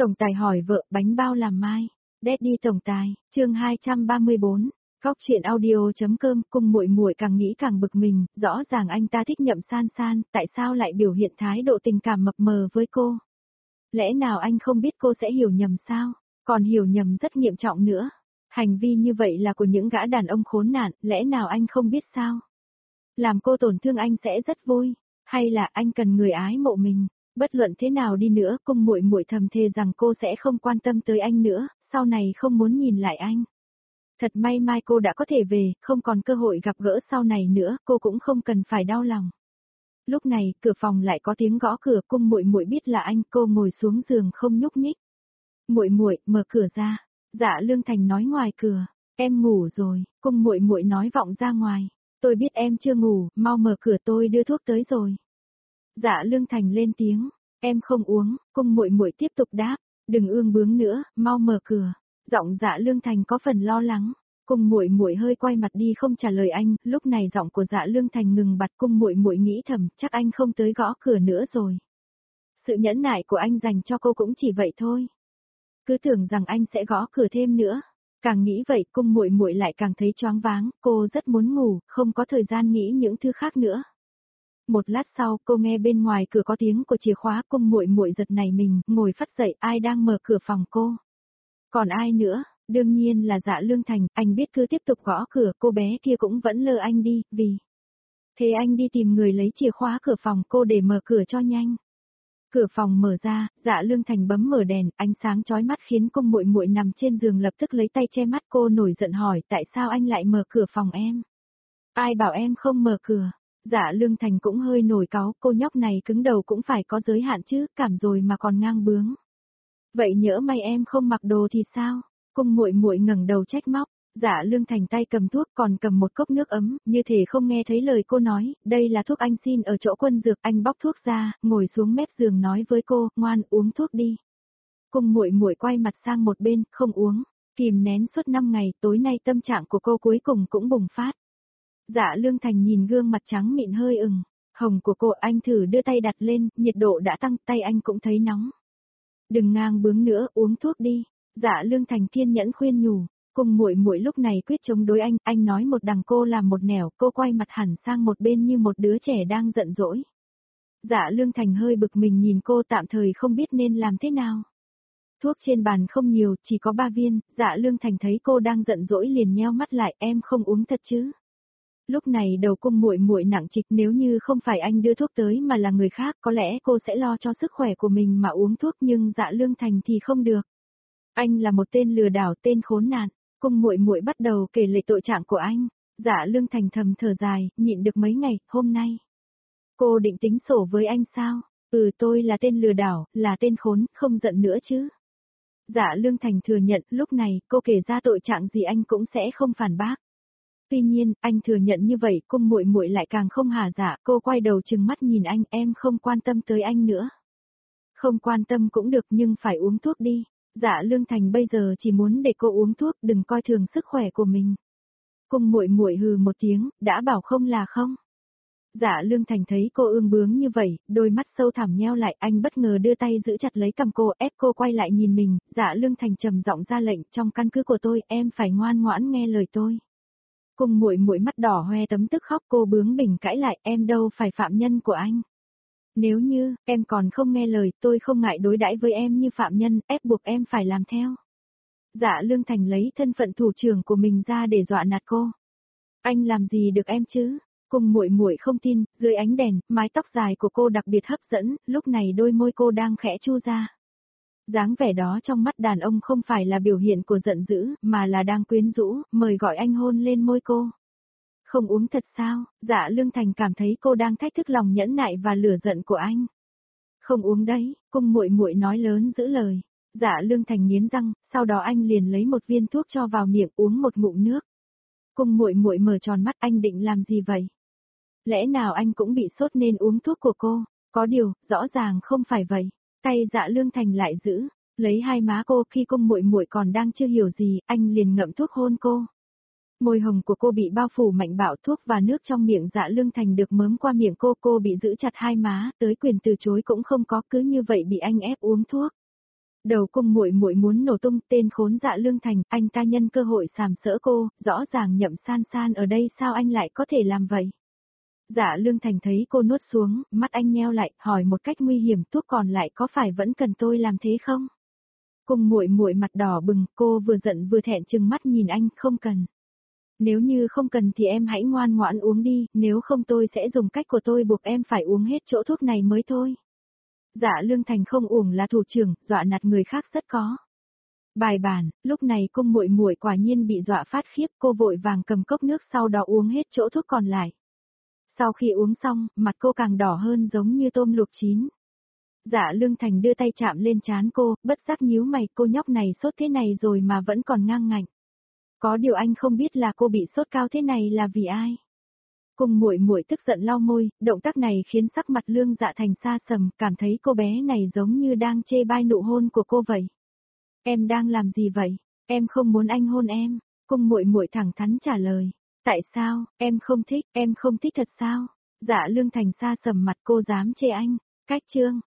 Tổng tài hỏi vợ bánh bao làm mai. Daddy tổng tài, chương 234. Góc chuyện audio.com. Cung muội muội càng nghĩ càng bực mình, rõ ràng anh ta thích Nhậm San San, tại sao lại biểu hiện thái độ tình cảm mập mờ với cô? Lẽ nào anh không biết cô sẽ hiểu nhầm sao? Còn hiểu nhầm rất nghiêm trọng nữa. Hành vi như vậy là của những gã đàn ông khốn nạn, lẽ nào anh không biết sao? Làm cô tổn thương anh sẽ rất vui, hay là anh cần người ái mộ mình? Bất luận thế nào đi nữa, cung muội muội thầm thề rằng cô sẽ không quan tâm tới anh nữa, sau này không muốn nhìn lại anh. Thật may mai cô đã có thể về, không còn cơ hội gặp gỡ sau này nữa, cô cũng không cần phải đau lòng. Lúc này, cửa phòng lại có tiếng gõ cửa, cung muội muội biết là anh, cô ngồi xuống giường không nhúc nhích. Muội muội, mở cửa ra. Dạ Lương Thành nói ngoài cửa, em ngủ rồi, cung muội muội nói vọng ra ngoài. Tôi biết em chưa ngủ, mau mở cửa tôi đưa thuốc tới rồi. Dạ Lương Thành lên tiếng, em không uống, cung muội muội tiếp tục đáp, đừng ương bướng nữa, mau mở cửa. Giọng Dạ Lương Thành có phần lo lắng, cung muội muội hơi quay mặt đi không trả lời anh, lúc này giọng của Dạ Lương Thành ngừng bặt, cung muội muội nghĩ thầm, chắc anh không tới gõ cửa nữa rồi. Sự nhẫn nại của anh dành cho cô cũng chỉ vậy thôi. Cứ tưởng rằng anh sẽ gõ cửa thêm nữa. Càng nghĩ vậy, cung muội muội lại càng thấy choáng váng, cô rất muốn ngủ, không có thời gian nghĩ những thứ khác nữa. Một lát sau, cô nghe bên ngoài cửa có tiếng của chìa khóa, cung muội muội giật nảy mình, ngồi phắt dậy, ai đang mở cửa phòng cô? Còn ai nữa? Đương nhiên là Dạ Lương Thành, anh biết cứ tiếp tục gõ cửa, cô bé kia cũng vẫn lơ anh đi, vì thế anh đi tìm người lấy chìa khóa cửa phòng cô để mở cửa cho nhanh. Cửa phòng mở ra, Dạ Lương Thành bấm mở đèn, ánh sáng chói mắt khiến cung muội muội nằm trên giường lập tức lấy tay che mắt, cô nổi giận hỏi, tại sao anh lại mở cửa phòng em? Ai bảo em không mở cửa? Dạ Lương Thành cũng hơi nổi cáu, cô nhóc này cứng đầu cũng phải có giới hạn chứ, cảm rồi mà còn ngang bướng. Vậy nhỡ may em không mặc đồ thì sao? Cung muội muội ngẩng đầu trách móc. Dạ Lương Thành tay cầm thuốc còn cầm một cốc nước ấm, như thể không nghe thấy lời cô nói, đây là thuốc anh xin ở chỗ quân dược, anh bóc thuốc ra, ngồi xuống mép giường nói với cô, ngoan uống thuốc đi. Cung muội muội quay mặt sang một bên, không uống, kìm nén suốt 5 ngày, tối nay tâm trạng của cô cuối cùng cũng bùng phát. Dạ Lương Thành nhìn gương mặt trắng mịn hơi ửng hồng của cô, anh thử đưa tay đặt lên, nhiệt độ đã tăng, tay anh cũng thấy nóng. Đừng ngang bướng nữa, uống thuốc đi. Dạ Lương Thành kiên nhẫn khuyên nhủ. Cung muội muội lúc này quyết chống đối anh nói một đằng cô làm một nẻo, cô quay mặt hẳn sang một bên như một đứa trẻ đang giận dỗi. Dạ Lương Thành hơi bực mình nhìn cô, tạm thời không biết nên làm thế nào. Thuốc trên bàn không nhiều, chỉ có 3 viên, Dạ Lương Thành thấy cô đang giận dỗi liền nheo mắt lại, em không uống thật chứ? Lúc này đầu cung muội muội nặng trịch, nếu như không phải anh đưa thuốc tới mà là người khác, có lẽ cô sẽ lo cho sức khỏe của mình mà uống thuốc, nhưng Dạ Lương Thành thì không được. Anh là một tên lừa đảo, tên khốn nạn. Cung muội muội bắt đầu kể lể tội trạng của anh. Dạ Lương Thành thầm thở dài, nhịn được mấy ngày, hôm nay. Cô định tính sổ với anh sao? Tôi là tên lừa đảo, là tên khốn, không giận nữa chứ. Dạ Lương Thành thừa nhận, lúc này, cô kể ra tội trạng gì anh cũng sẽ không phản bác. Tuy nhiên, anh thừa nhận như vậy, cung muội muội lại càng không hả dạ, cô quay đầu trừng mắt nhìn anh, em không quan tâm tới anh nữa. Không quan tâm cũng được nhưng phải uống thuốc đi. Dạ Lương Thành bây giờ chỉ muốn để cô uống thuốc, đừng coi thường sức khỏe của mình. Cung muội muội hừ một tiếng, đã bảo không là không. Dạ Lương Thành thấy cô ương bướng như vậy, đôi mắt sâu thẳm nheo lại, anh bất ngờ đưa tay giữ chặt lấy cằm cô, ép cô quay lại nhìn mình. Dạ Lương Thành trầm giọng ra lệnh, trong căn cứ của tôi, em phải ngoan ngoãn nghe lời tôi. Cung muội muội mắt đỏ hoe tấm tức khóc, cô bướng bỉnh cãi lại, em đâu phải phạm nhân của anh. Nếu như, em còn không nghe lời, tôi không ngại đối đãi với em như phạm nhân, ép buộc em phải làm theo. Dạ Lương Thành lấy thân phận thủ trưởng của mình ra để dọa nạt cô. Anh làm gì được em chứ? Cung muội muội không tin, dưới ánh đèn, mái tóc dài của cô đặc biệt hấp dẫn, lúc này đôi môi cô đang khẽ chu ra. Dáng vẻ đó trong mắt đàn ông không phải là biểu hiện của giận dữ, mà là đang quyến rũ, mời gọi anh hôn lên môi cô. Không uống thật sao? Dạ Lương Thành cảm thấy cô đang thách thức lòng nhẫn nại và lửa giận của anh. Không uống đấy, cung muội muội nói lớn giữ lời. Dạ Lương Thành nghiến răng, sau đó anh liền lấy một viên thuốc cho vào miệng uống một ngụm nước. Cung muội muội mở tròn mắt, anh định làm gì vậy? Lẽ nào anh cũng bị sốt nên uống thuốc của cô? Có điều, rõ ràng không phải vậy. Tay Dạ Lương Thành lại giữ, lấy hai má cô, khi cung muội muội còn đang chưa hiểu gì, anh liền ngậm thuốc hôn cô. Môi hồng của cô bị bao phủ mạnh bạo, thuốc và nước trong miệng Dạ Lương Thành được mớm qua miệng cô bị giữ chặt hai má, tới quyền từ chối cũng không có, cứ như vậy bị anh ép uống thuốc. Đầu cung muội muội muốn nổ tung, tên khốn Dạ Lương Thành, anh ta nhân cơ hội sàm sỡ cô, rõ ràng Nhậm San San ở đây sao anh lại có thể làm vậy? Dạ Lương Thành thấy cô nuốt xuống, mắt anh nheo lại, hỏi một cách nguy hiểm, thuốc còn lại có phải vẫn cần tôi làm thế không? Cung muội muội mặt đỏ bừng, cô vừa giận vừa thẹn trừng mắt nhìn anh, không cần. Nếu như không cần thì em hãy ngoan ngoãn uống đi, nếu không tôi sẽ dùng cách của tôi buộc em phải uống hết chỗ thuốc này mới thôi. Dạ Lương Thành không uổng là thủ trưởng, dọa nạt người khác rất có bài bản. Lúc này cung muội muội quả nhiên bị dọa phát khiếp, cô vội vàng cầm cốc nước sau đó uống hết chỗ thuốc còn lại. Sau khi uống xong, mặt cô càng đỏ hơn giống như tôm luộc chín. Dạ Lương Thành đưa tay chạm lên trán cô, bất giác nhíu mày, cô nhóc này sốt thế này rồi mà vẫn còn ngang ngạnh. Có điều anh không biết là cô bị sốt cao thế này là vì ai. Cung muội muội tức giận lau môi, động tác này khiến sắc mặt Lương Dạ Thành xa sầm, cảm thấy cô bé này giống như đang chê bai nụ hôn của cô vậy. Em đang làm gì vậy? Em không muốn anh hôn em. Cung muội muội thẳng thắn trả lời. Tại sao, em không thích thật sao? Dạ Lương Thành xa sầm mặt, cô dám chê anh. Cách chương